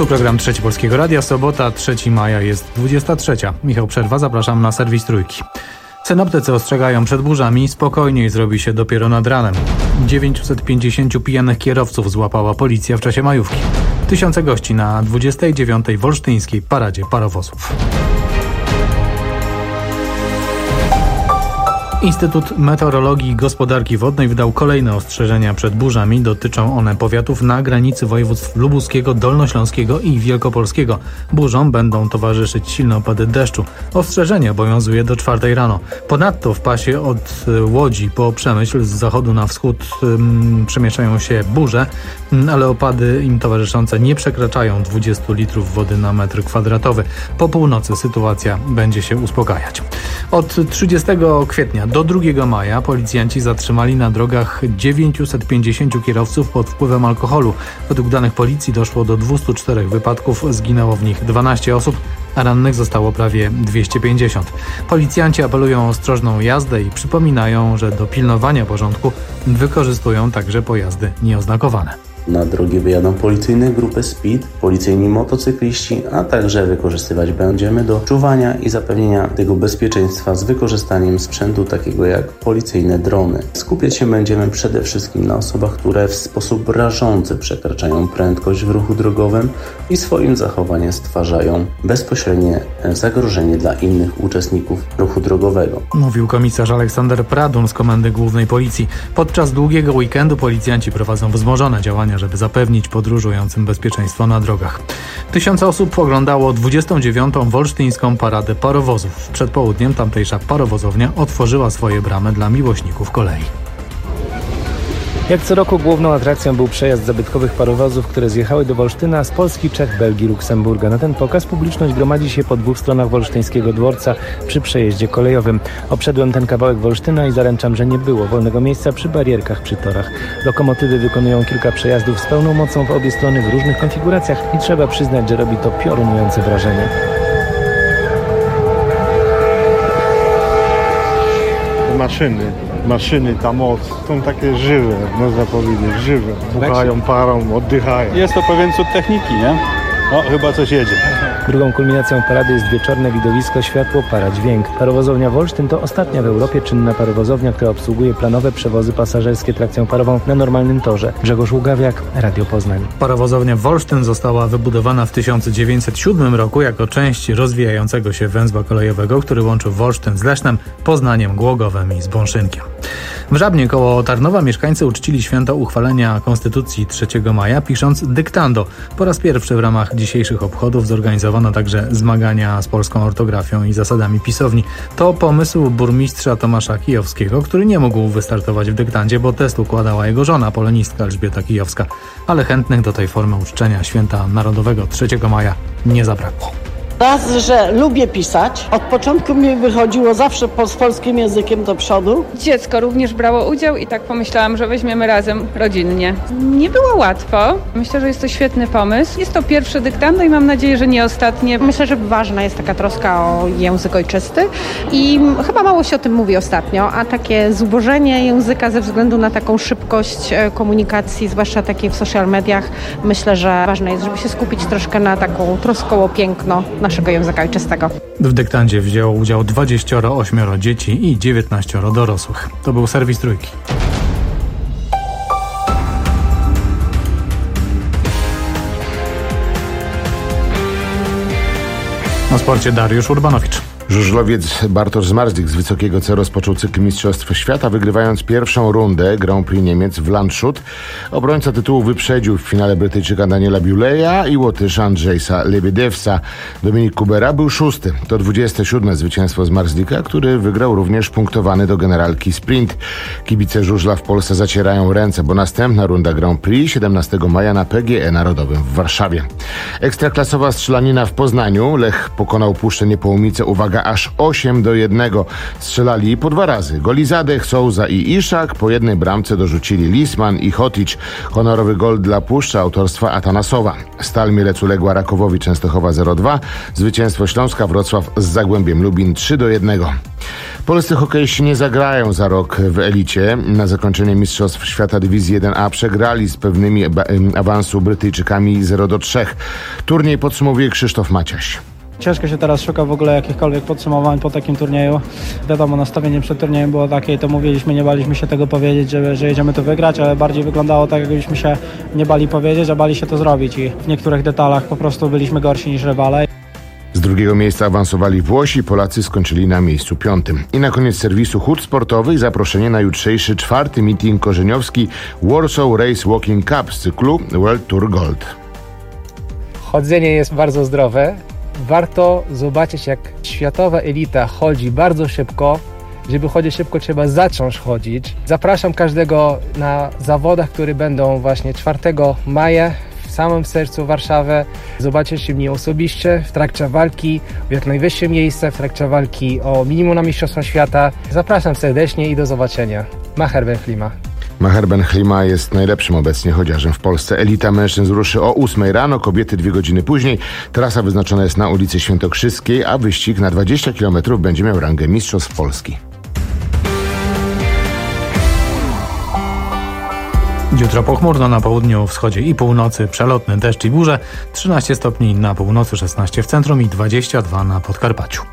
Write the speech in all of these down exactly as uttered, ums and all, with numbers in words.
Tu program Trzeci Polskiego Radia, sobota, trzeciego maja jest dwudziesta trzecia. Michał Przerwa, zapraszam na serwis Trójki. Synoptycy ostrzegają przed burzami, spokojniej zrobi się dopiero nad ranem. dziewięćset pięćdziesięciu pijanych kierowców złapała policja w czasie majówki. Tysiące gości na dwudziestej dziewiątej wolsztyńskiej paradzie parowozów. Instytut Meteorologii i Gospodarki Wodnej wydał kolejne ostrzeżenia przed burzami. Dotyczą one powiatów na granicy województw lubuskiego, dolnośląskiego i wielkopolskiego. Burzom będą towarzyszyć silne opady deszczu. Ostrzeżenie obowiązuje do czwartej rano. Ponadto w pasie od Łodzi po Przemyśl z zachodu na wschód um, przemieszczają się burze, ale opady im towarzyszące nie przekraczają dwudziestu litrów wody na metr kwadratowy. Po północy sytuacja będzie się uspokajać. Od trzydziestego kwietnia do drugiego maja policjanci zatrzymali na drogach dziewięćset pięćdziesięciu kierowców pod wpływem alkoholu. Według danych policji doszło do dwustu czterech wypadków, zginęło w nich dwanaście osób, a rannych zostało prawie dwieście pięćdziesiąt. Policjanci apelują o ostrożną jazdę i przypominają, że do pilnowania porządku wykorzystują także pojazdy nieoznakowane. Na drogi wyjadą policyjne grupy speed, policyjni motocykliści, a także wykorzystywać będziemy do czuwania i zapewnienia tego bezpieczeństwa z wykorzystaniem sprzętu takiego jak policyjne drony. Skupiać się będziemy przede wszystkim na osobach, które w sposób rażący przekraczają prędkość w ruchu drogowym i swoim zachowaniem stwarzają bezpośrednie zagrożenie dla innych uczestników ruchu drogowego. Mówił komisarz Aleksander Pradun z Komendy Głównej Policji. Podczas długiego weekendu policjanci prowadzą wzmożone działania, żeby zapewnić podróżującym bezpieczeństwo na drogach. Tysiące osób oglądało dwudziestą dziewiątą wolsztyńską paradę parowozów. Przed południem tamtejsza parowozownia otworzyła swoje bramy dla miłośników kolei. Jak co roku główną atrakcją był przejazd zabytkowych parowozów, które zjechały do Wolsztyna z Polski, Czech, Belgii, Luksemburga. Na ten pokaz publiczność gromadzi się po dwóch stronach wolsztyńskiego dworca przy przejeździe kolejowym. Obszedłem ten kawałek Wolsztyna i zaręczam, że nie było wolnego miejsca przy barierkach przy torach. Lokomotywy wykonują kilka przejazdów z pełną mocą w obie strony w różnych konfiguracjach i trzeba przyznać, że robi to piorunujące wrażenie. Maszyny. Maszyny, ta moc, są takie żywe, można powiedzieć, żywe. Puchają parą, oddychają. Jest to pewien cud techniki, nie? O, chyba coś jedzie. Drugą kulminacją parady jest wieczorne widowisko światło, para, dźwięk. Parowozownia Wolsztyn to ostatnia w Europie czynna parowozownia, która obsługuje planowe przewozy pasażerskie trakcją parową na normalnym torze. Grzegorz Ługawiak, Radio Poznań. Parowozownia Wolsztyn została wybudowana w tysiąc dziewięćset siódmym roku jako część rozwijającego się węzła kolejowego, który łączył Wolsztyn z Lesznem, Poznaniem, Głogowem i Zbąszynkiem. W Żabnie koło Tarnowa mieszkańcy uczcili święto uchwalenia Konstytucji trzeciego maja, pisząc dyktando. Po raz pierwszy w ramach dzisiejszych obchodów zorganizowano także zmagania z polską ortografią i zasadami pisowni. To pomysł burmistrza Tomasza Kijowskiego, który nie mógł wystartować w dyktandzie, bo test układała jego żona, polonistka Elżbieta Kijowska. Ale chętnych do tej formy uczczenia święta narodowego trzeciego maja nie zabrakło. Raz, że lubię pisać. Od początku mi wychodziło zawsze po, z polskim językiem do przodu. Dziecko również brało udział i tak pomyślałam, że weźmiemy razem rodzinnie. Nie było łatwo. Myślę, że jest to świetny pomysł. Jest to pierwsze dyktando i mam nadzieję, że nie ostatnie. Myślę, że ważna jest taka troska o język ojczysty i chyba mało się o tym mówi ostatnio, a takie zubożenie języka ze względu na taką szybkość komunikacji, zwłaszcza takiej w social mediach, myślę, że ważne jest, żeby się skupić troszkę na taką troską o piękno naszego języka ojczystego. W dyktandzie wzięło udział dwadzieścia osiem dzieci i dziewiętnaście dorosłych. To był serwis Trójki. Na sporcie Dariusz Urbanowicz. Żużlowiec Bartosz Zmarzlik z Wysokiego C rozpoczął cykl Mistrzostw Świata, wygrywając pierwszą rundę Grand Prix Niemiec w Landshut. Obrońca tytułu wyprzedził w finale Brytyjczyka Daniela Bewleya i Łotysza Andrzejsa Lebiedewsa. Dominik Kubera był szósty. To dwudzieste siódme zwycięstwo Zmarzlika, który wygrał również punktowany do generalki sprint. Kibice żużla w Polsce zacierają ręce, bo następna runda Grand Prix siedemnastego maja na P G E Narodowym w Warszawie. Ekstraklasowa strzelanina w Poznaniu. Lech pokonał Puszczę Niepołumice, uwaga, aż osiem do jednego. Strzelali po dwa razy. Goli Zadech, Souza i Iszak. Po jednej bramce dorzucili Lisman i Hotić. Honorowy gol dla Puszczy autorstwa Atanasowa. Stal Mielec uległa Rakowowi Częstochowa zero dwa. Zwycięstwo Śląska Wrocław z Zagłębiem Lubin trzy do jednego. Polscy hokeiści nie zagrają za rok w elicie. Na zakończenie Mistrzostw Świata Dywizji jeden A przegrali z pewnymi awansu Brytyjczykami zero do trzech. Turniej podsumowuje Krzysztof Maciaś. Ciężko się teraz szuka w ogóle jakichkolwiek podsumowań po takim turnieju. Wiadomo, nastawienie przed turniejem było takie i to mówiliśmy, nie baliśmy się tego powiedzieć, że, że jedziemy to wygrać, ale bardziej wyglądało tak, jakbyśmy się nie bali powiedzieć, a bali się to zrobić i w niektórych detalach po prostu byliśmy gorsi niż rywale. Z drugiego miejsca awansowali Włosi, Polacy skończyli na miejscu piątym. I na koniec serwisu Hut Sportowy zaproszenie na jutrzejszy czwarty meeting korzeniowski Warsaw Race Walking Cup z cyklu World Tour Gold. Chodzenie jest bardzo zdrowe. Warto zobaczyć, jak światowa elita chodzi bardzo szybko. Żeby chodzić szybko, trzeba zacząć chodzić. Zapraszam każdego na zawodach, które będą właśnie czwartego maja w samym sercu Warszawy. Zobaczycie mnie osobiście w trakcie walki w jak najwyższym miejscu, w trakcie walki o minimum na Mistrzostwa Świata. Zapraszam serdecznie i do zobaczenia. Maher Ben Chlima. Maher Ben Chlima jest najlepszym obecnie chodziarzem w Polsce. Elita mężczyzn ruszy o ósmej rano, kobiety dwie godziny później. Trasa wyznaczona jest na ulicy Świętokrzyskiej, a wyścig na dwadzieścia kilometrów będzie miał rangę Mistrzostw Polski. Jutro pochmurno na południu, wschodzie i północy, przelotny deszcz i burze, trzynaście stopni na północy, szesnaście w centrum i dwadzieścia dwa na Podkarpaciu.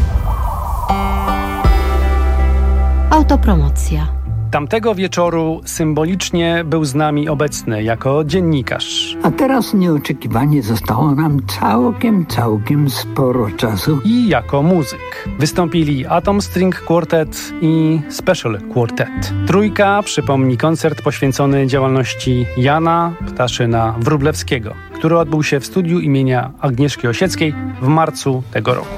Autopromocja. Tamtego wieczoru symbolicznie był z nami obecny jako dziennikarz. A teraz nieoczekiwanie zostało nam całkiem, całkiem sporo czasu. I jako muzyk. Wystąpili Atom String Quartet i Special Quartet. Trójka przypomni koncert poświęcony działalności Jana Ptaszyna Wróblewskiego, który odbył się w studiu imienia Agnieszki Osieckiej w marcu tego roku.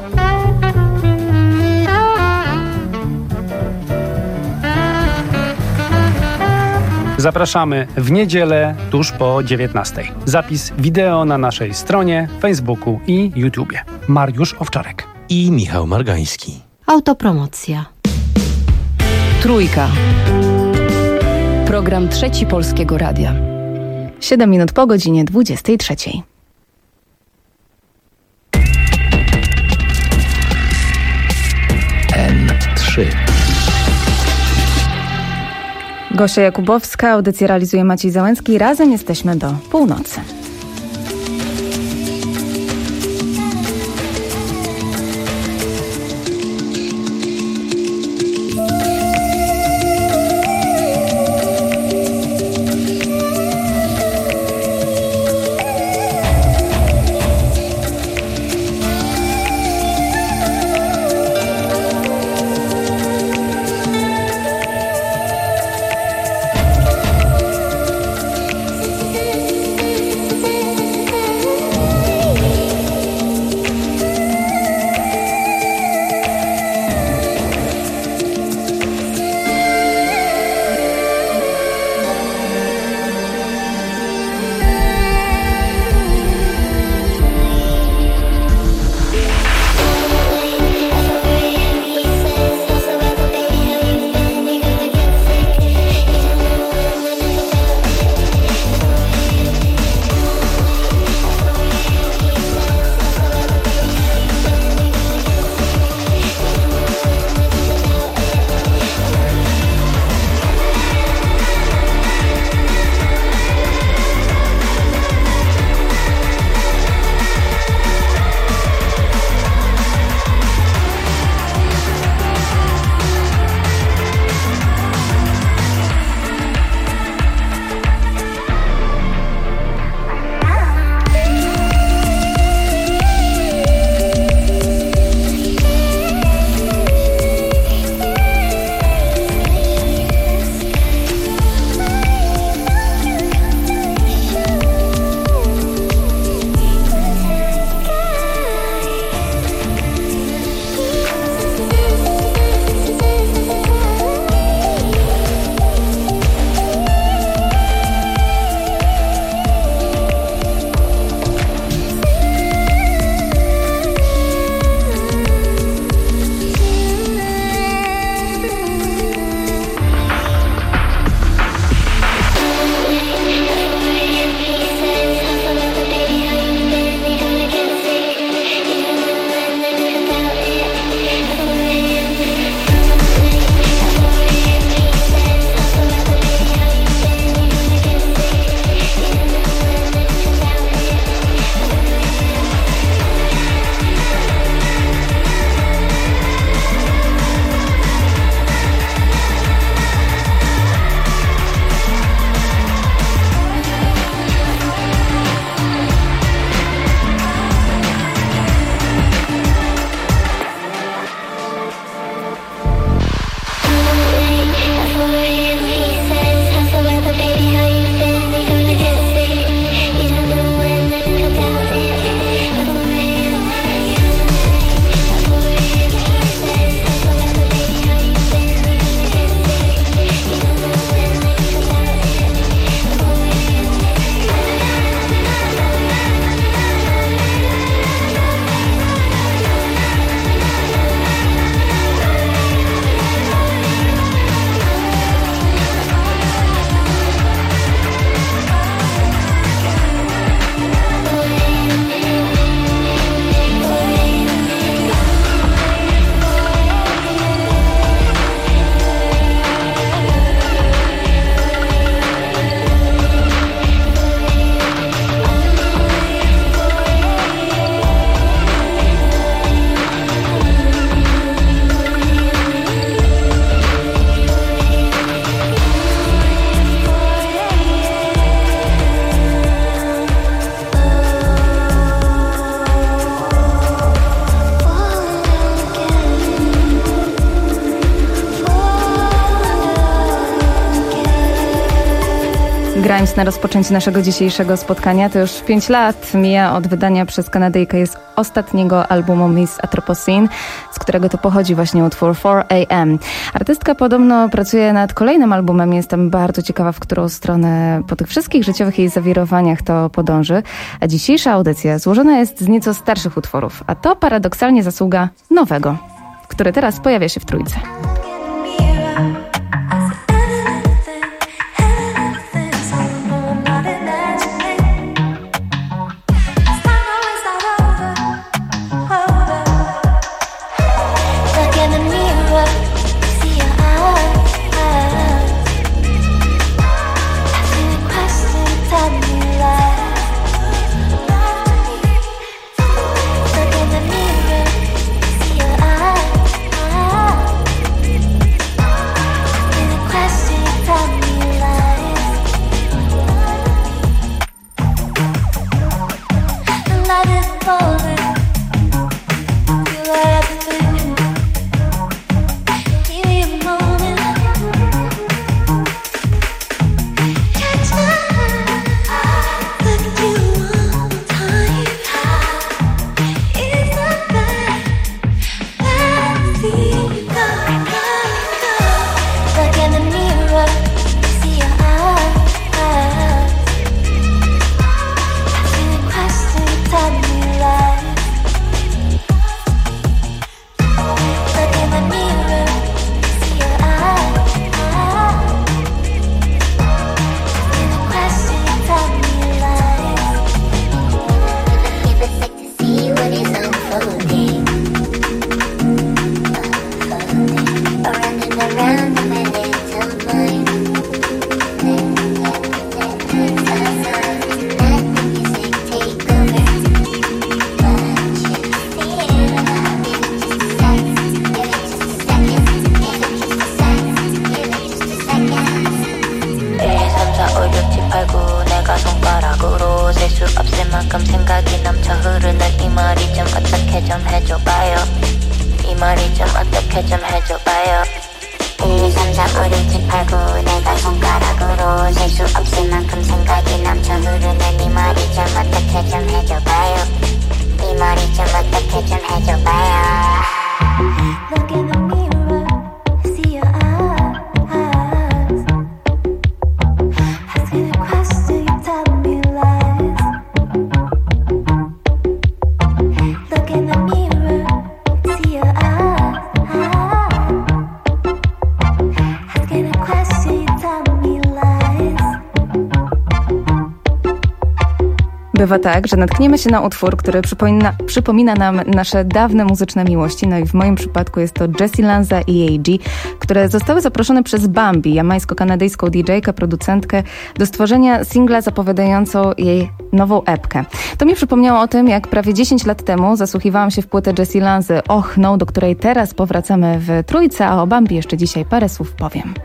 Zapraszamy w niedzielę tuż po dziewiętnastej. Zapis wideo na naszej stronie, Facebooku i YouTubie. Mariusz Owczarek i Michał Margański. Autopromocja. Trójka. Program Trzeci Polskiego Radia. Siedem minut po godzinie dwudziestej trzeciej. N trzy. Gosia Jakubowska, audycję realizuje Maciej Załęcki. Razem jesteśmy do północy. Grimes na rozpoczęcie naszego dzisiejszego spotkania. To już pięć lat mija od wydania przez Kanadyjkę jest ostatniego albumu Miss Anthropocene, z którego to pochodzi właśnie utwór four a m. Artystka podobno pracuje nad kolejnym albumem. Jestem bardzo ciekawa, w którą stronę po tych wszystkich życiowych jej zawirowaniach to podąży. A dzisiejsza audycja złożona jest z nieco starszych utworów, a to paradoksalnie zasługa nowego, który teraz pojawia się w Trójce. Bywa tak, że natkniemy się na utwór, który przypomina, przypomina nam nasze dawne muzyczne miłości. No i w moim przypadku jest to Jessie Lanza i A G, które zostały zaproszone przez Bambi, jamańsko-kanadyjską didżejkę, producentkę, do stworzenia singla zapowiadającą jej nową epkę. To mi przypomniało o tym, jak prawie dziesięć lat temu zasłuchiwałam się w płytę Jessie Lanzy Och No, do której teraz powracamy w Trójce, a o Bambi jeszcze dzisiaj parę słów powiem.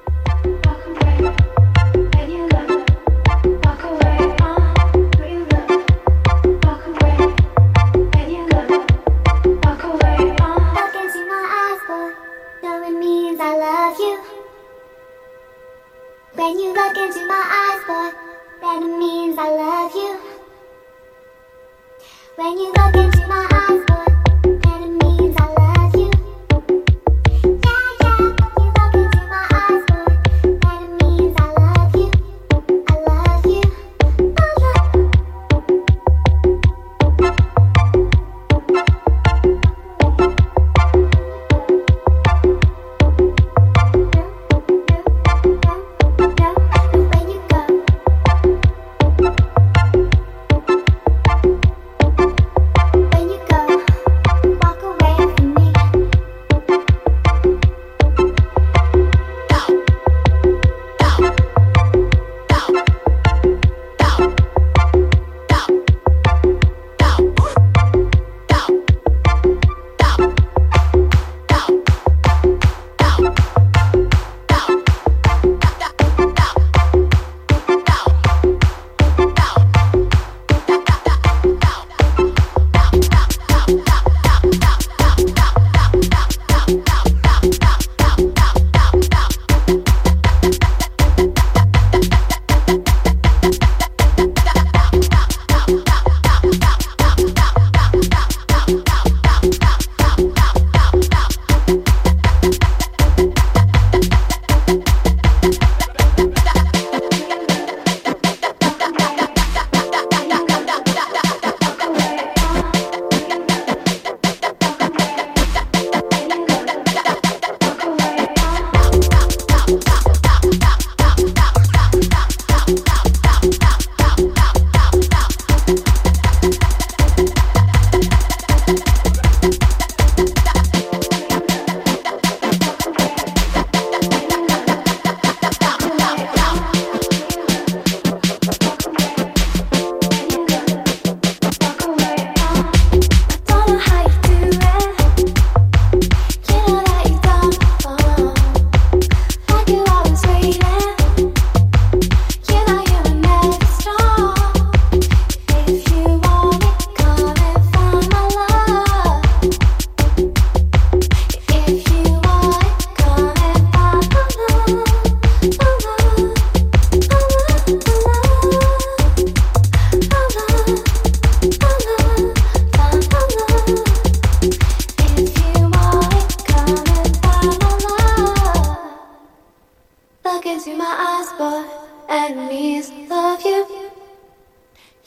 When you look into my eyes, boy, that means I love you. When you look into my eyes, boy, that means I love you. Yeah, yeah, when you look into my eyes, boy, that means I love you. I love you. I love you. When you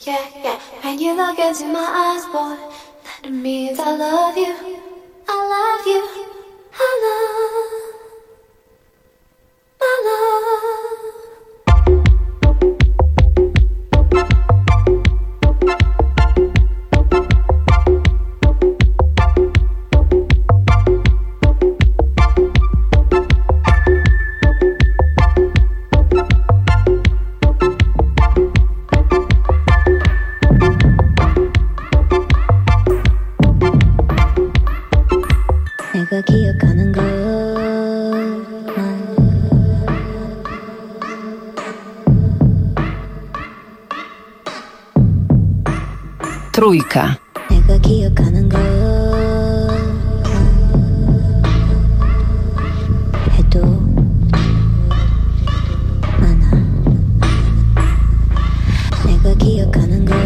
Yeah, yeah. When you look into my eyes, boy, that means I love you. I love you. I love. I love. 내가 기억하는 것만 Trójka. 내가 기억하는 것만 해도 많아. 내가 기억하는 것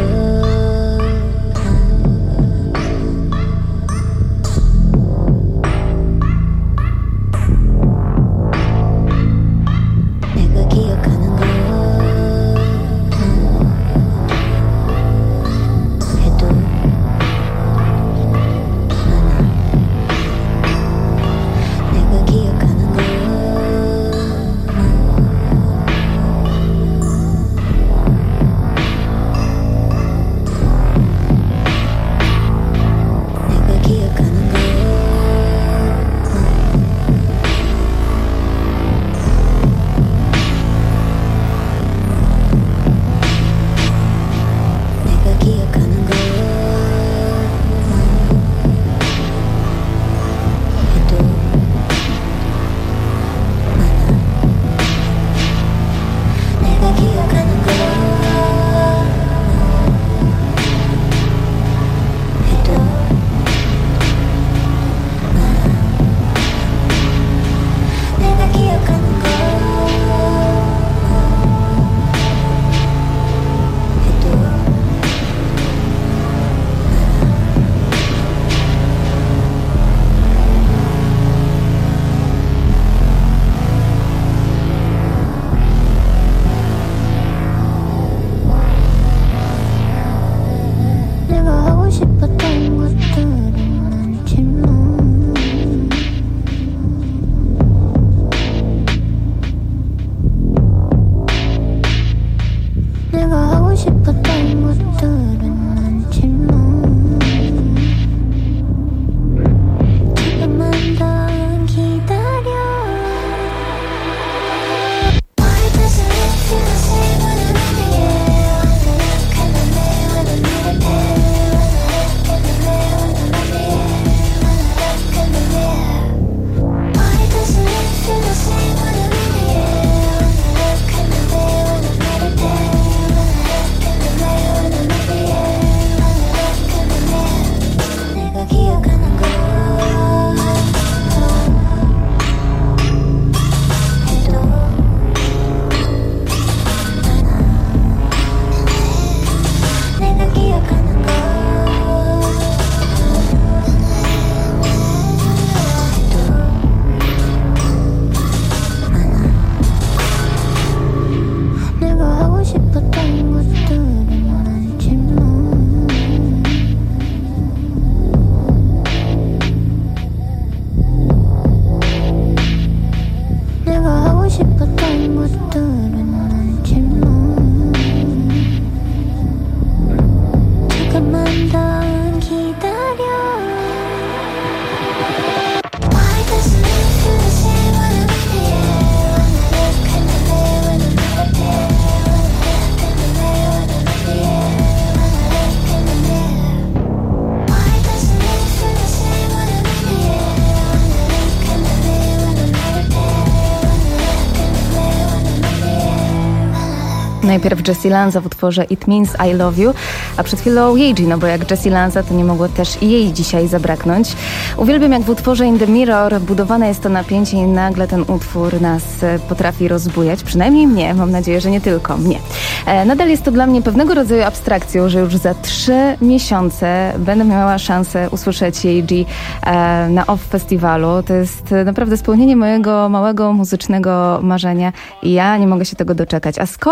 Najpierw Jessie Lanza w utworze It Means I Love You, a przed chwilą Yeji, no bo jak Jessie Lanza, to nie mogło też i jej dzisiaj zabraknąć. Uwielbiam, jak w utworze In the Mirror budowane jest to napięcie i nagle ten utwór nas potrafi rozbujać. Przynajmniej mnie, mam nadzieję, że nie tylko mnie. E, nadal jest to dla mnie pewnego rodzaju abstrakcją, że już za trzy miesiące będę miała szansę usłyszeć Yeji e, na Off Festiwalu. To jest naprawdę spełnienie mojego małego muzycznego marzenia i ja nie mogę się tego doczekać. A skoro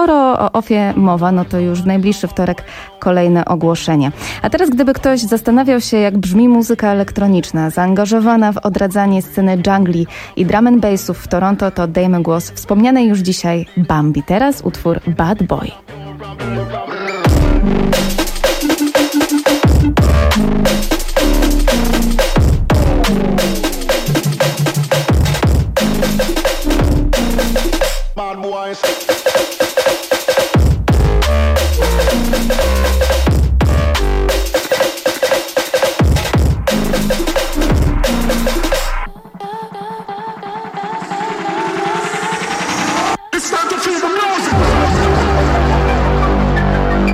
o Ofie mowa, no to już w najbliższy wtorek kolejne ogłoszenie. A teraz gdyby ktoś zastanawiał się, jak brzmi muzyka elektroniczna, zaangażowana w odradzanie sceny jungli i drum and bassów w Toronto, to dajmy głos wspomnianej już dzisiaj Bambi. Teraz utwór Bad Boy. Bad boys. It's time to feel the music.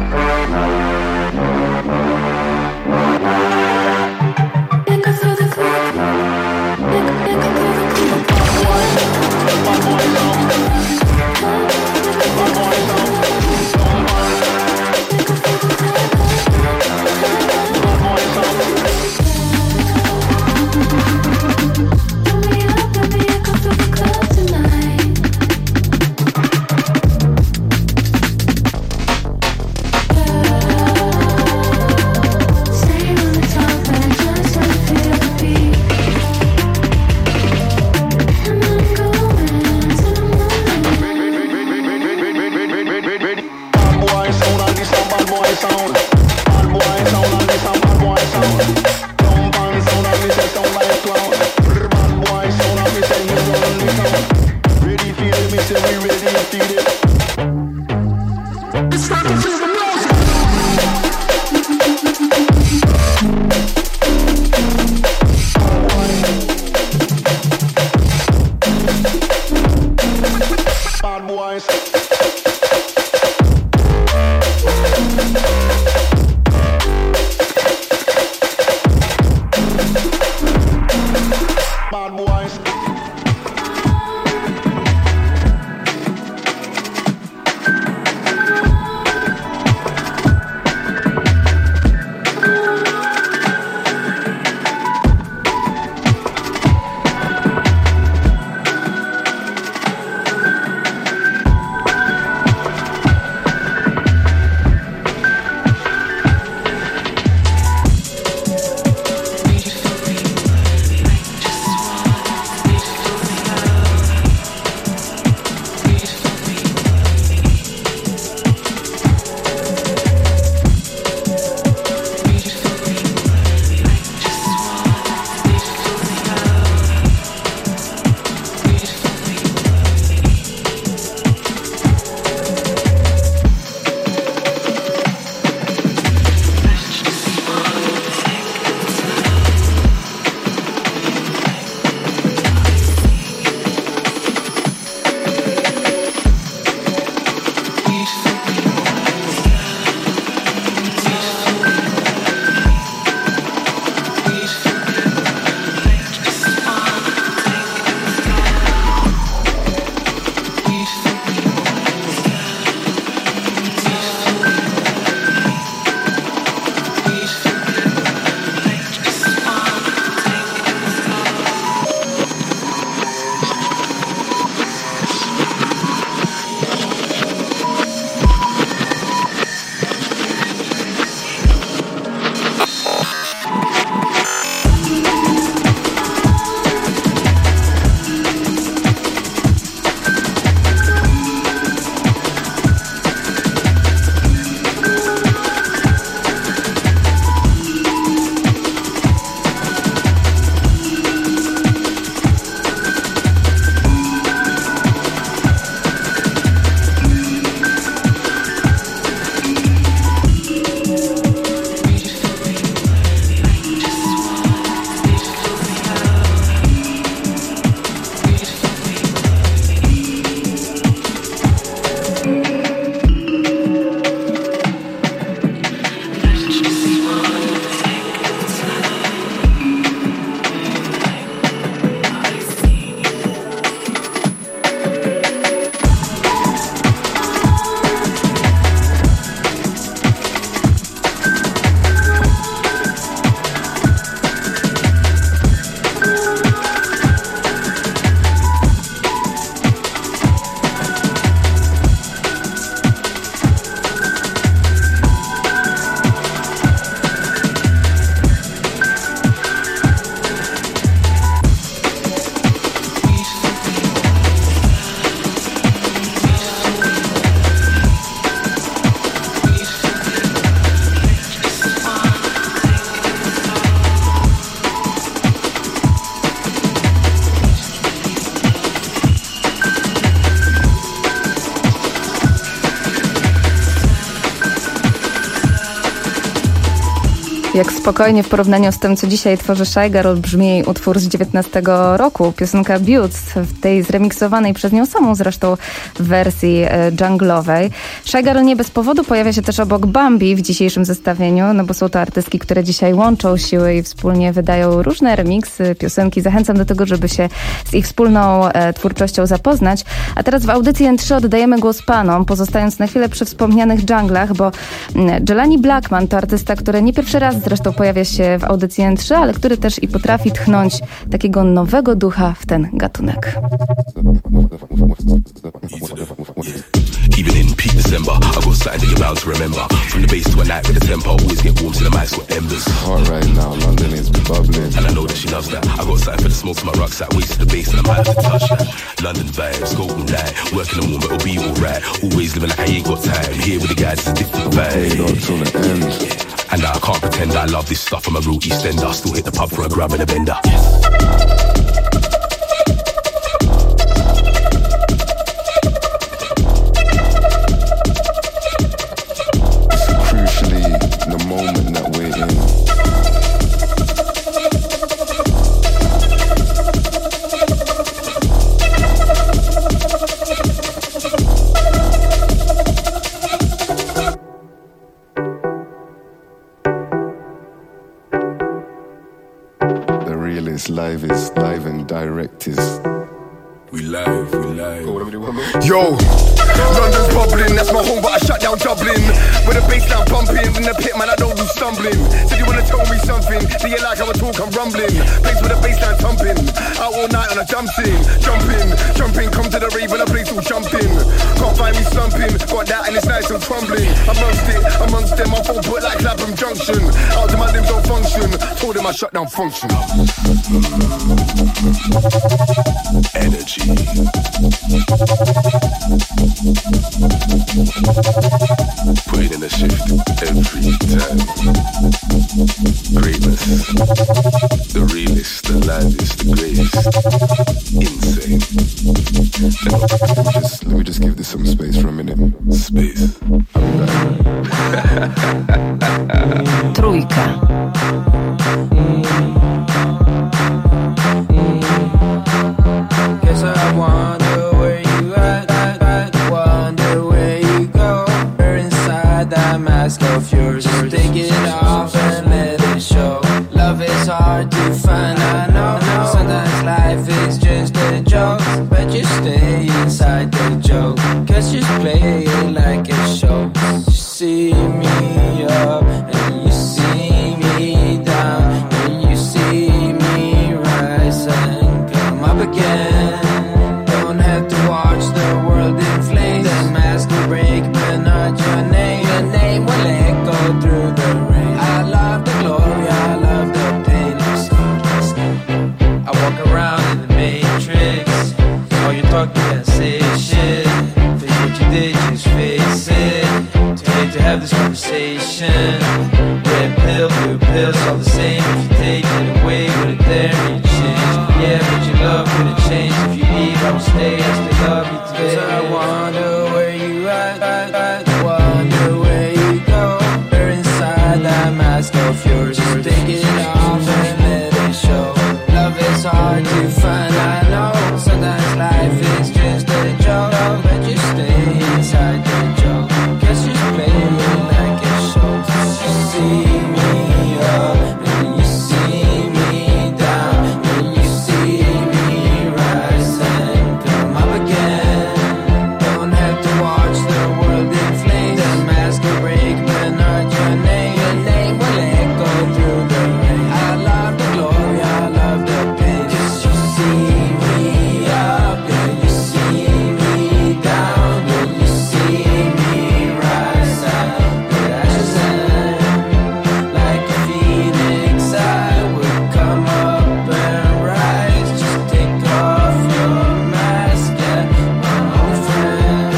Jak spokojnie w porównaniu z tym, co dzisiaj tworzy Shy Girl, brzmi jej utwór z dziewiętnastego roku, piosenka Buttes, w tej zremiksowanej przez nią samą zresztą wersji dżunglowej. Shy Girl nie bez powodu pojawia się też obok Bambi w dzisiejszym zestawieniu, no bo są to artystki, które dzisiaj łączą siły i wspólnie wydają różne remiksy, piosenki. Zachęcam do tego, żeby się z ich wspólną e, twórczością zapoznać. A teraz w audycji N trzy oddajemy głos panom, pozostając na chwilę przy wspomnianych dżunglach, bo Jelani Blackman to artysta, który nie pierwszy raz zresztą pojawia się w audycji N trzy, ale który też i potrafi tchnąć takiego nowego ducha w ten gatunek. Even in peak December, I got something that you're bound to remember. From the bass to a night with the tempo, always get warm to the mics with embers. Hot right now, London is bubbling. And I know that she loves that. I got something for the smoke to my rucksack, waist to the bass, and I might have to touch that. London vibes, go all night, working on warm, it'll be alright. Always living like I ain't got time. Here with the guys, it's a different vibe. Till the end. And I can't pretend I love this stuff. I'm a real East Ender. Still hit the pub for a grab and a bender. Live is live and direct is. We live, we live. Go, whatever you want, Yo, London's bubbling, that's my home, but I shut down Dublin. With a bassline pumping, in the pit, man, I don't do stumbling. Said you wanna tell me something, do you like how I talk, I'm rumbling. Place with a bassline thumping, out all night on a jump scene. Jumping, jumping, come to the rave when the place all jumping. Can't find me slumping, got that and it's nice and crumbling. Amongst it, amongst them, I fall put like Clapham Junction. Out to my limbs don't function, told them I shut down function. Energy. Put in a shift every time. Greatness, the realest, the livest, the greatest. Insane. Let me just, let me just give this some space for a minute. Space. Trójka. Guess I wonder where you at, wonder where you go. You're inside that mask of yours, just take it off and let it show. Love is hard to find, I know. Sometimes life is just a joke, but you stay inside the joke. Cause just play it like a show. You see me up and you see me down, and you see me rise and come up again. Don't have to watch the world in flames. The mask will break, but not your name. Your name will echo through the rain. I love the glory, I love the pain. I walk around in the matrix. All you talk, you can't say shit. Face what you did, just face it. Too late to have this conversation. Red pill, blue pills, all the same. If you take it away, would it there and change? Yeah, but your love couldn't change. If you leave, I will stay. I still love you today. Cause I wonder where you at, at, at. Wonder where you go. You're inside that mask of yours. Just take it off and let it show. Love is hard to find, I know. Sometimes life is just a joke, but you stay inside the joke. Guess you play it like a show. You see me up, and you see me down, and you see me rise and come up again. Don't have to watch the world in flames. The mask will break, but not your name. Your name will echo through the rain. I love the glory, I love the pain. Cause you see me up, and you see me down, and you see me rise and rise and like a phoenix I would come up and rise. Just take off your mask and my friend.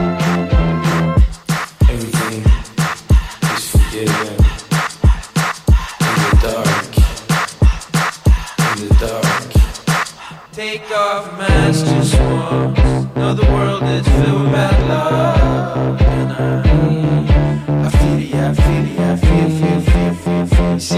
Everything is forgiven in the dark, in the dark. Take off your mask just once. Know the world is filled with bad love. And I, I feel it, yeah, I feel it, yeah, I feel, feel, feel, feel, feel.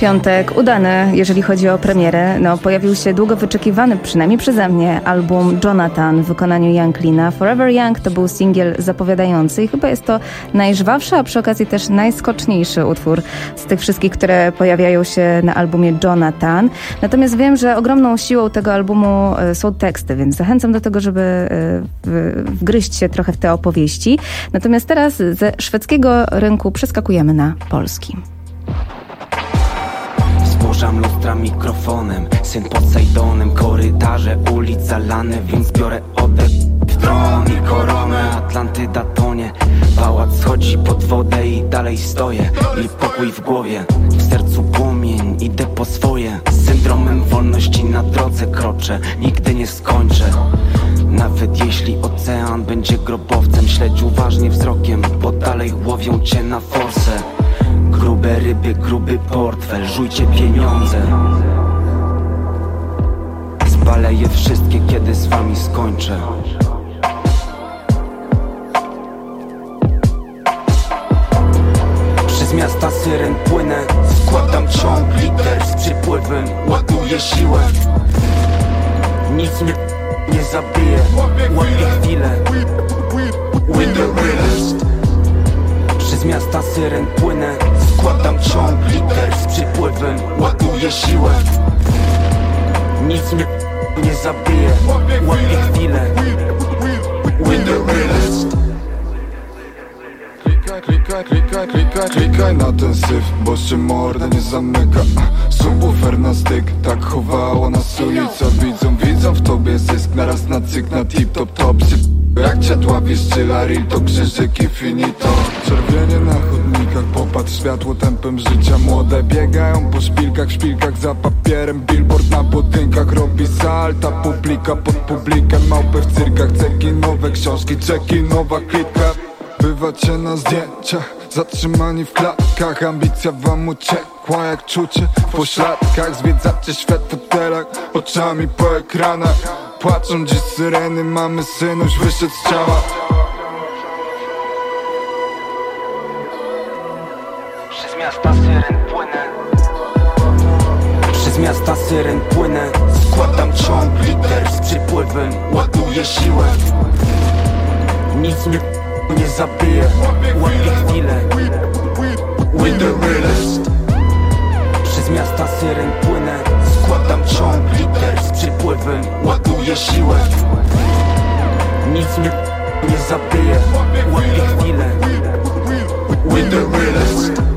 piątek udany, jeżeli chodzi o premierę. No, pojawił się długo wyczekiwany, przynajmniej przeze mnie, album Jonathan w wykonaniu Younglina. Forever Young to był singiel zapowiadający i chyba jest to najżwawszy, a przy okazji też najskoczniejszy utwór z tych wszystkich, które pojawiają się na albumie Jonathan. Natomiast wiem, że ogromną siłą tego albumu są teksty, więc zachęcam do tego, żeby wgryźć się trochę w te opowieści. Natomiast teraz ze szwedzkiego rynku przeskakujemy na polski. Zburzam lustra mikrofonem, syn Posejdonem, korytarze, ulic zalane, więc biorę oddech w tron i koronę. Atlantyda tonie, pałac schodzi pod wodę i dalej stoję. I pokój w głowie, w sercu płomień, idę po swoje. Z syndromem wolności na drodze kroczę, nigdy nie skończę. Nawet jeśli ocean będzie grobowcem, śledź uważnie wzrokiem, bo dalej łowią cię na forsę. Grube ryby, gruby portfel, żujcie pieniądze. Spalę je wszystkie, kiedy z wami skończę. Przez miasta syren płynę, składam ciąg liter z przypływem, ładuję siłę. Nic mnie nie zabije, łapię chwilę. With the realest. Przez miasta syren płynę, składam ciąg liter z przypływem, ładuję siłę. Nic mnie nie zabije, łapię chwilę. With the realest. Klikaj, klikaj, klikaj, klikaj, klikaj na ten syf, bo się mordę nie zamyka. Subwoofer na styk, tak chowała nas ulica. Widzą, widzą w tobie zysk, naraz na cyk, na tip top top. Jak cię dławisz, chillari, to krzyżyki finito. Czerwienie na chodnikach, popatrz światło tempem życia. Młode biegają po szpilkach, w szpilkach za papierem. Billboard na budynkach robi salta, publika pod publikę. Małpy w cyrkach, ceki, nowe książki, czeki, nowa klitka. Bywacie na zdjęciach, zatrzymani w klatkach. Ambicja wam uciekła jak czucie w pośladkach. Zwiedzacie świat w hotelach, oczami po ekranach. Płaczą dziś syreny, mamy synuś wyszedł z ciała. Przez miasta syren płynę, przez miasta syren płynę, składam ciąg liter z przypływem, ładuję siłę. Nic mnie nie zabije, łapię chwilę. With the realest. Przez miasta syren płynę, składam ciąg liter z przypływem, ładuję siłę. Nic mnie nie zabije, łapię chwilę. With the realest.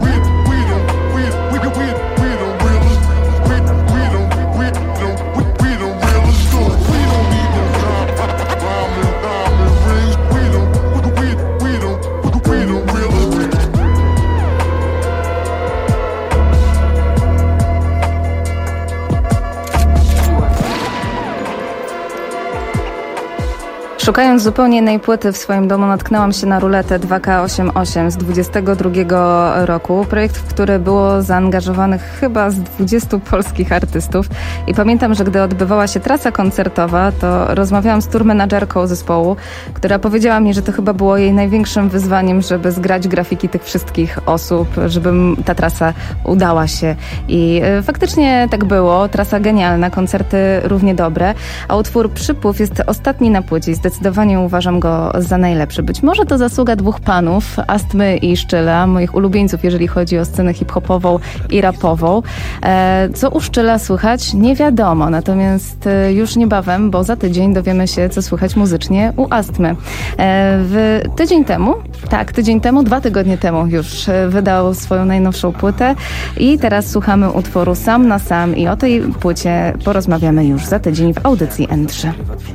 Szukając zupełnie innej płyty w swoim domu, natknęłam się na ruletę dwa K osiemdziesiąt osiem z dwudziestego drugiego roku. Projekt, w który było zaangażowanych chyba z dwudziestu polskich artystów. I pamiętam, że gdy odbywała się trasa koncertowa, to rozmawiałam z tourmenadżerką zespołu, która powiedziała mi, że to chyba było jej największym wyzwaniem, żeby zgrać grafiki tych wszystkich osób, żeby ta trasa udała się. I faktycznie tak było. Trasa genialna, koncerty równie dobre, a utwór Przypływ jest ostatni na płycie. Zdecydowanie uważam go za najlepszy. Być może to zasługa dwóch panów, Astmy i Szczyla, moich ulubieńców, jeżeli chodzi o scenę hip-hopową i rapową. E, co u Szczyla słychać? Nie wiadomo. Natomiast e, już niebawem, bo za tydzień dowiemy się, co słychać muzycznie u Astmy. E, w tydzień temu, tak, tydzień temu, dwa tygodnie temu już e, wydał swoją najnowszą płytę i teraz słuchamy utworu Sam na Sam i o tej płycie porozmawiamy już za tydzień w audycji N trzy.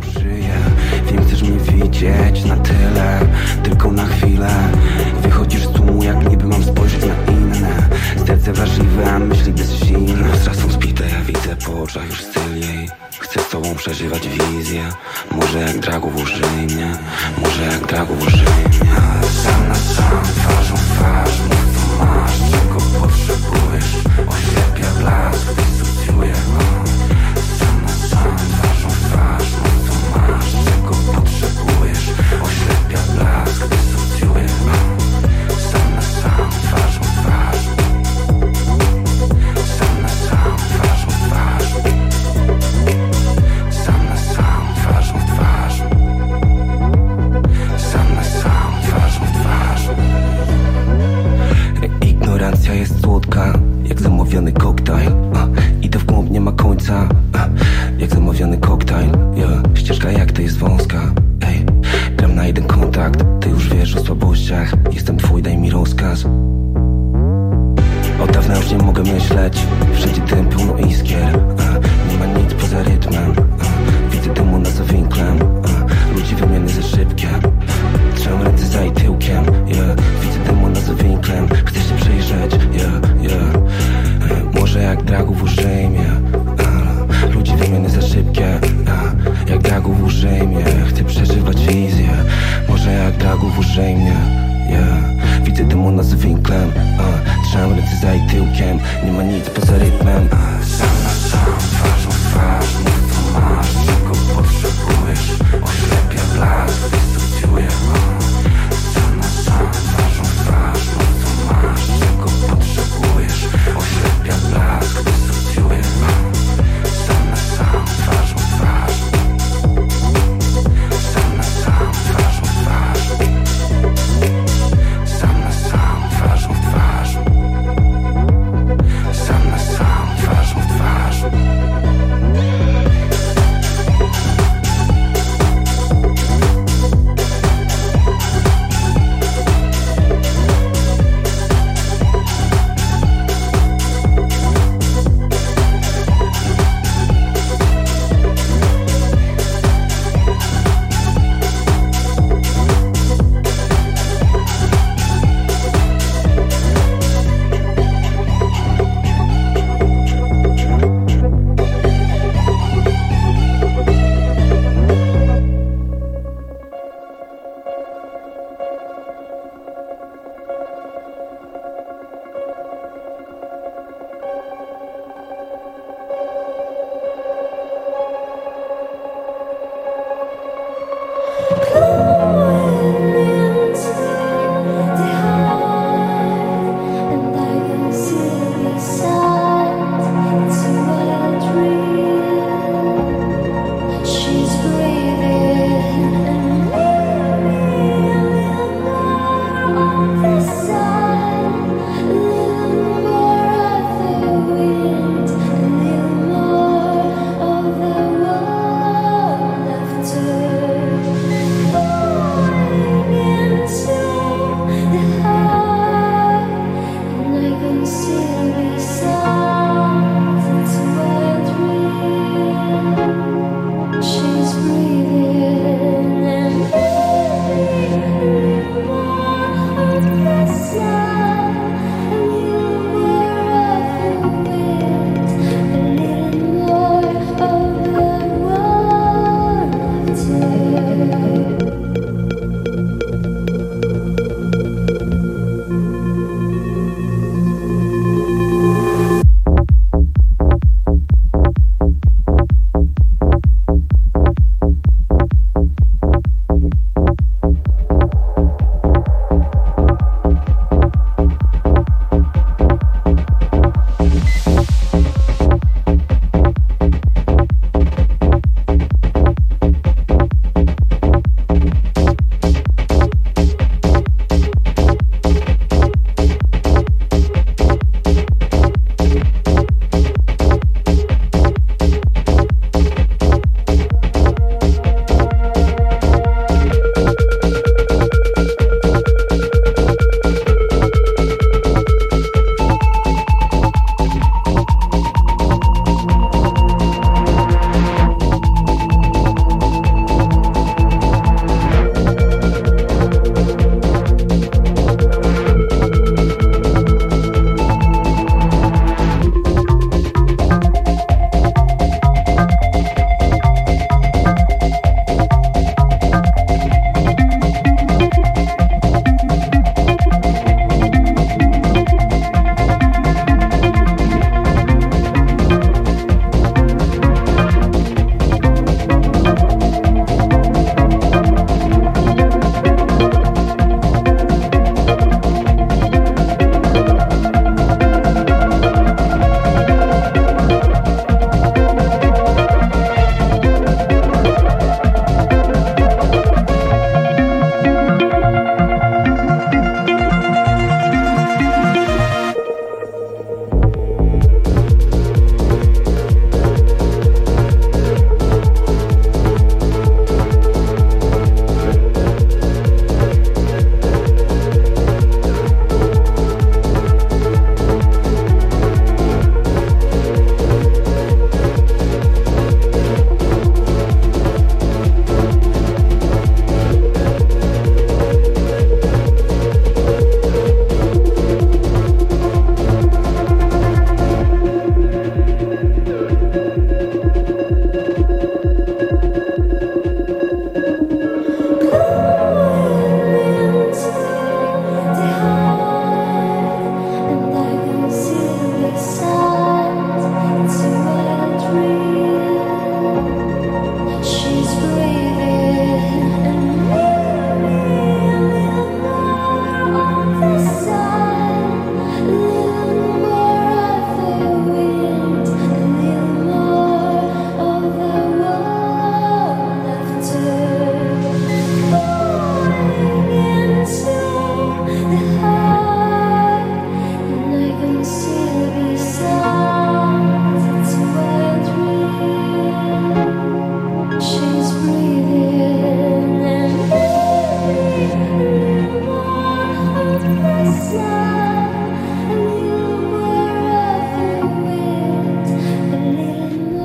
Wiem, chcesz mnie widzieć na tyle, tylko na chwilę. Wychodzisz z tłumu, jak niby mam spojrzeć na inne. Serce wrażliwe, a myśli bezsilne. Lustra są zbite, ja widzę po oczach już styl jej. Chcę z tobą przeżywać wizję. Może jak dragów użyj mnie, może jak dragów użyj mnie. Sam na sam, twarzą w twarz, mów co masz, czego potrzebujesz. Oślepia blask, dysocjuje. Sam na sam, twarzą w twarz, mów co masz, czego potrzebujesz. Oślepia blask, dysocjuje. Sam na sam, twarzą w twarz. Sam omawiany koktajl, yeah. Ścieżka jak to jest wąska, ej. Gram na jeden kontakt, ty już wiesz o słabościach. Jestem twój, daj mi rozkaz. Od dawna już nie mogę myśleć. Wszędzie dym, pełno iskier, a, nie ma nic poza rytmem, a, widzę dymu na zawinklem, a, ludzi wymiany za szybkie. Trzymam ręce za i tyłkiem, yeah. Widzę dymu na zawinklem. Chcę się przyjrzeć, yeah, yeah. Może jak dragów użyj mnie, a, ludzi wymiany za szybkie, a, jak dragów użyj mnie. Chcę przeżywać wizję. Może jak dragów użyj mnie, yeah. Widzę dymu na zawinklem, a, trzymam ręce za i tyłkiem. Nie ma nic poza rytmem, a, sam na sam, twarzą w twarz. Mów co masz, czego potrzebujesz. Oślepia blask, wystarczuje, a, sam na sam, twarzą w twarz. Mów co masz, czego potrzebujesz. Oślepia blask, wystarczuje, a, sam na sam, twarzą w twarz. Sam na sam, twarzą w twarz. Sam na sam, twarzą w twarz. Sam na sam, twarzą w twarz.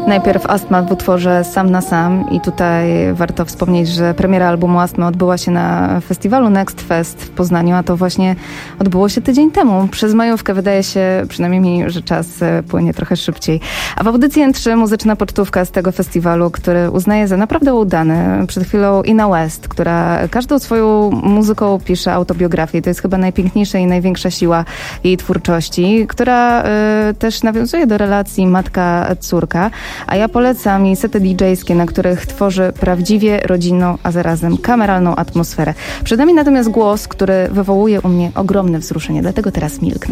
Najpierw Astma w utworze Sam na Sam i tutaj warto wspomnieć, że premiera albumu Astmy odbyła się na festiwalu Next Fest w Poznaniu, a to właśnie odbyło się tydzień temu. Przez majówkę wydaje się, przynajmniej mi, że czas płynie trochę szybciej. A w audycji N trzy muzyczna pocztówka z tego festiwalu, który uznaję za naprawdę udany. Przed chwilą Inna West, która każdą swoją muzyką pisze autobiografię. To jest chyba najpiękniejsza i największa siła jej twórczości, która y, też nawiązuje do relacji matka-córka. A ja polecam jej sety didżejskie, na których tworzy prawdziwie rodzinną, a zarazem kameralną atmosferę. Przed nami natomiast głos, który wywołuje u mnie ogromne wzruszenie, dlatego teraz milknę.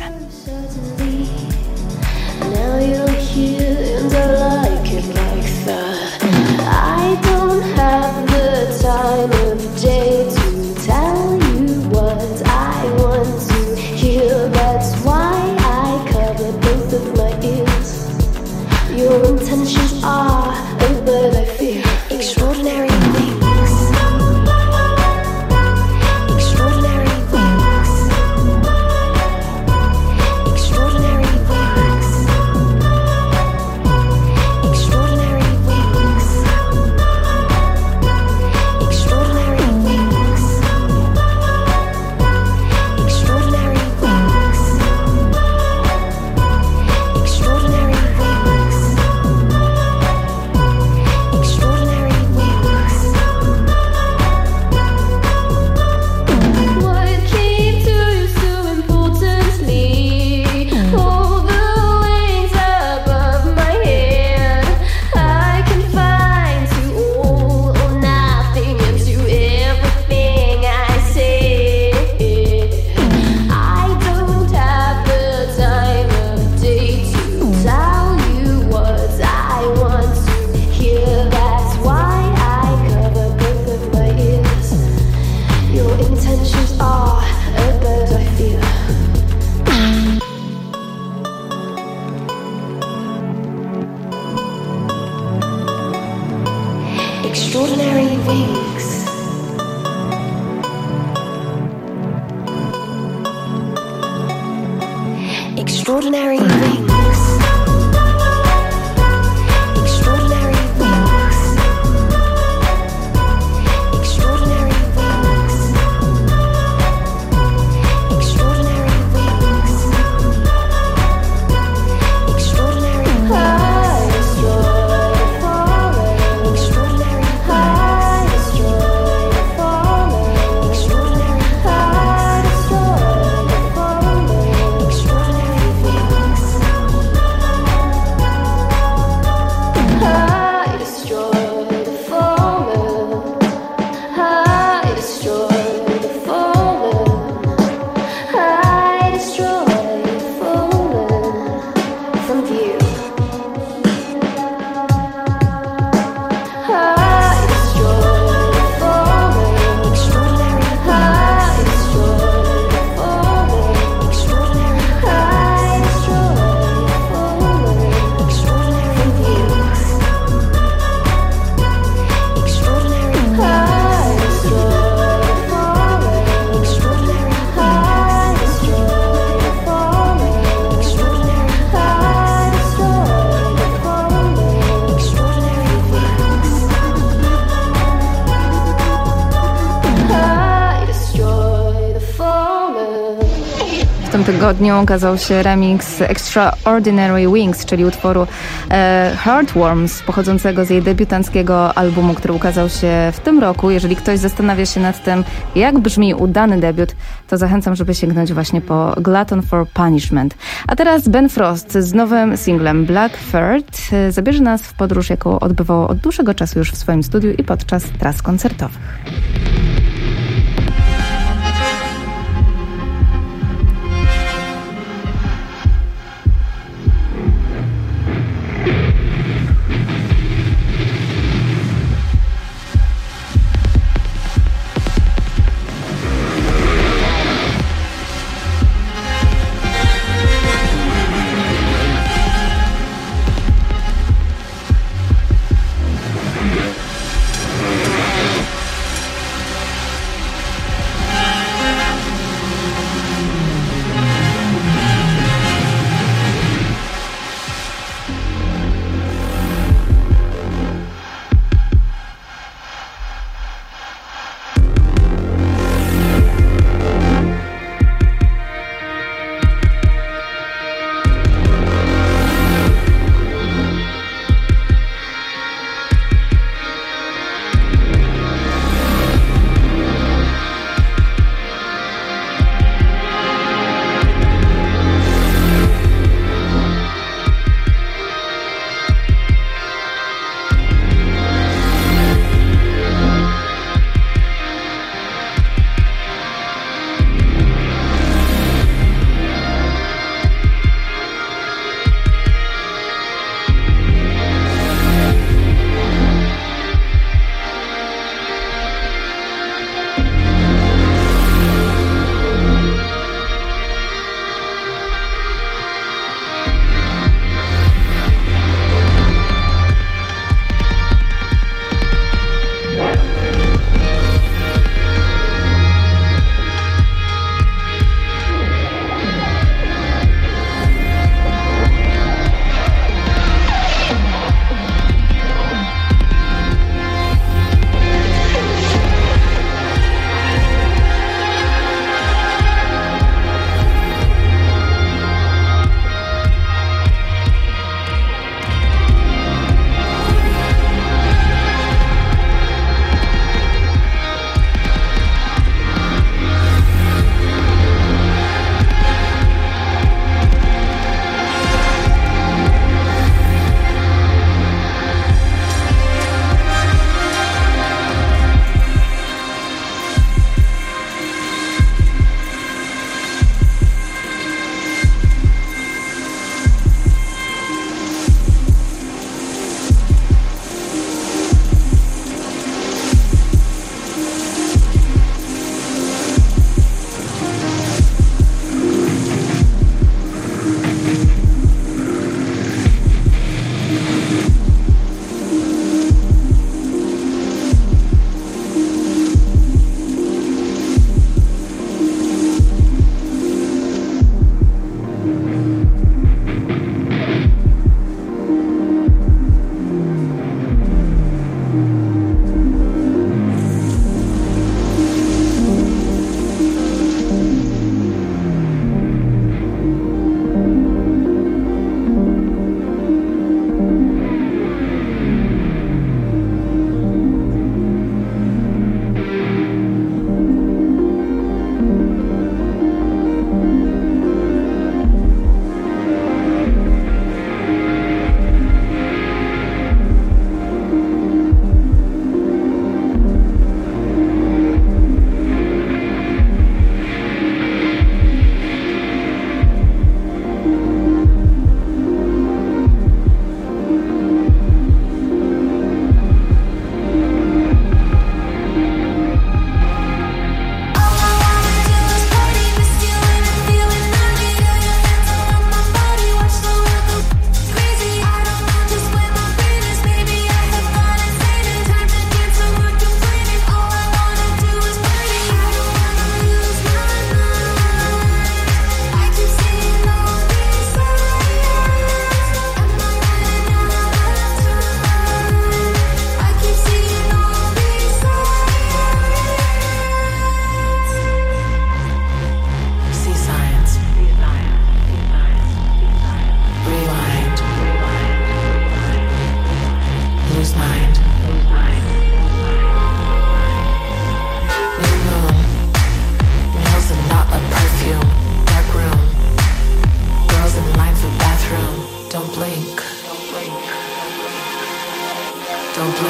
Your intentions are a bird I fear. Extraordinary wings. Extraordinary wings. Extraordinary wings. Extraordinary wings. Extraordinary wings. Extraordinary wings. Extraordinary Extraordinary wings. Extraordinary wings. Extraordinary wings. Extraordinary wings. Extraordinary wings. Extraordinary high destroy falling. Extraordinary high destroy falling. Extraordinary high destroy falling. Extraordinary wings. High destroy the fallen. High destroy the fallen. High destroy the fallen from view. High destroy the fallen. Extraordinary high destroy the fallen. Extraordinary high destroy the fallen. Extraordinary from view. Extraordinary high destroy the fallen. Extraordinary high destroy the fallen. Extraordinary high destroy the fallen. Extraordinary wings. High destroy the fallen. W tym tygodniu ukazał się remix Extraordinary Wings, czyli utworu e, Heartworms, pochodzącego z jej debiutanckiego albumu, który ukazał się w tym roku. Jeżeli ktoś zastanawia się nad tym, jak brzmi udany debiut, to zachęcam, żeby sięgnąć właśnie po Glutton for Punishment. A teraz Ben Frost z nowym singlem Black Third e, zabierze nas w podróż, jaką odbywał od dłuższego czasu już w swoim studiu i podczas tras koncertowych.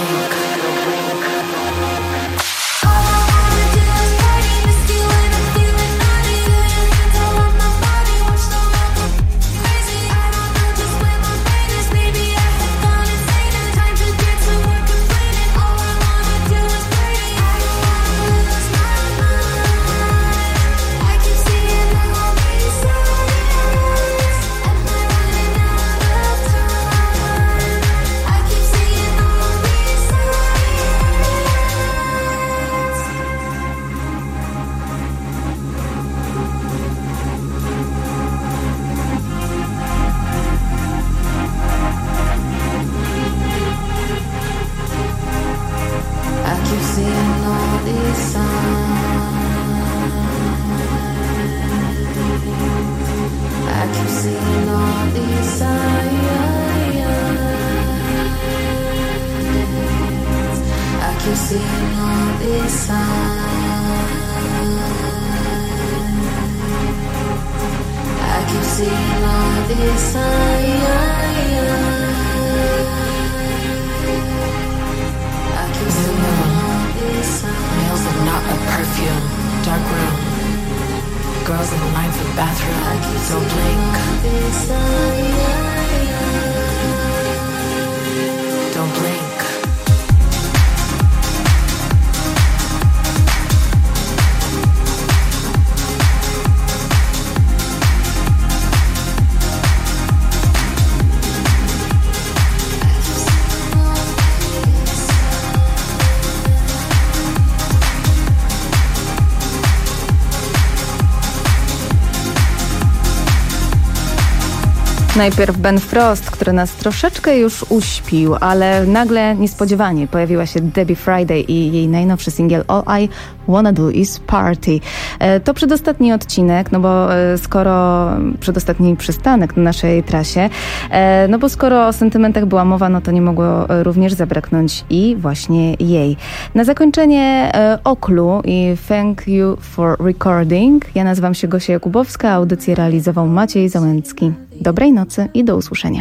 Najpierw Ben Frost, który nas troszeczkę już uśpił, ale nagle niespodziewanie pojawiła się Debbie Friday i jej najnowszy singiel All I Wanna Do Is Party. To przedostatni odcinek, no bo skoro przedostatni przystanek na naszej trasie, no bo skoro o sentymentach była mowa, no to nie mogło również zabraknąć i właśnie jej. Na zakończenie Oklu i Thank You for Recording. Ja nazywam się Gosia Jakubowska, audycję realizował Maciej Załęcki. Dobrej nocy i do usłyszenia.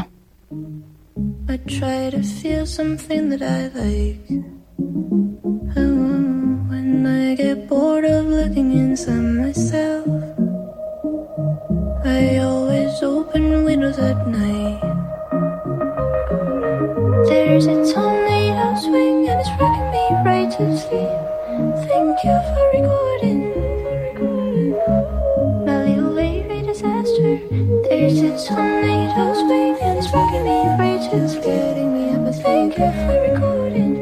I try to feel something that I like. Oh, when I get bored of looking inside myself, I always open windows at night. There's a tornado swing and it's rocking me right to sleep. Thank you for recording my little baby disaster. There's a tornado swing and it's rocking me right to sleep. Getting me up, but thank you for recording.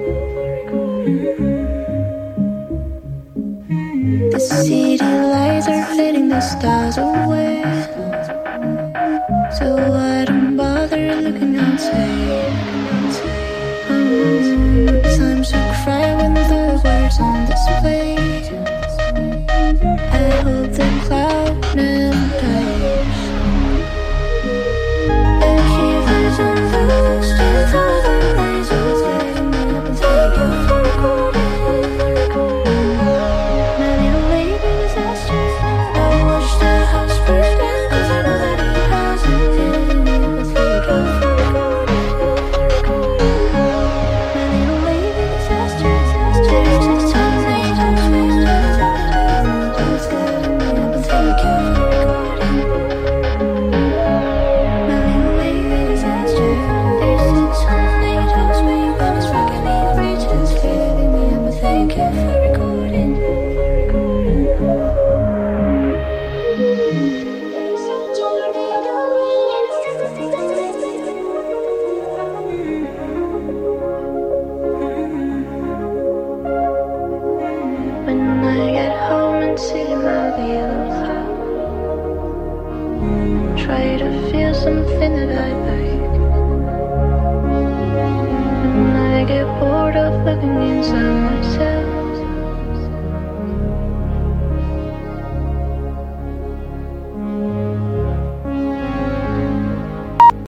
The city lights are fading the stars away, so I don't bother looking outside. Um, times to cry when the words on display. I hope the cloud never dies. The shivers on those two thousand nights will take me up and thank you for recording. My little baby disaster. I watched the house burn down 'cause I know that it hasn't ended. But thank you for recording. My little baby disaster. There's a tornado swing. It's getting me up and thank you for recording. My little baby disaster. There's a tornado swing and it's rocking me right to it's getting me up and thank you for recording. There's a tornado when I get home and sit in my wheels, try to feel something that I like. When I get bored of looking inside myself,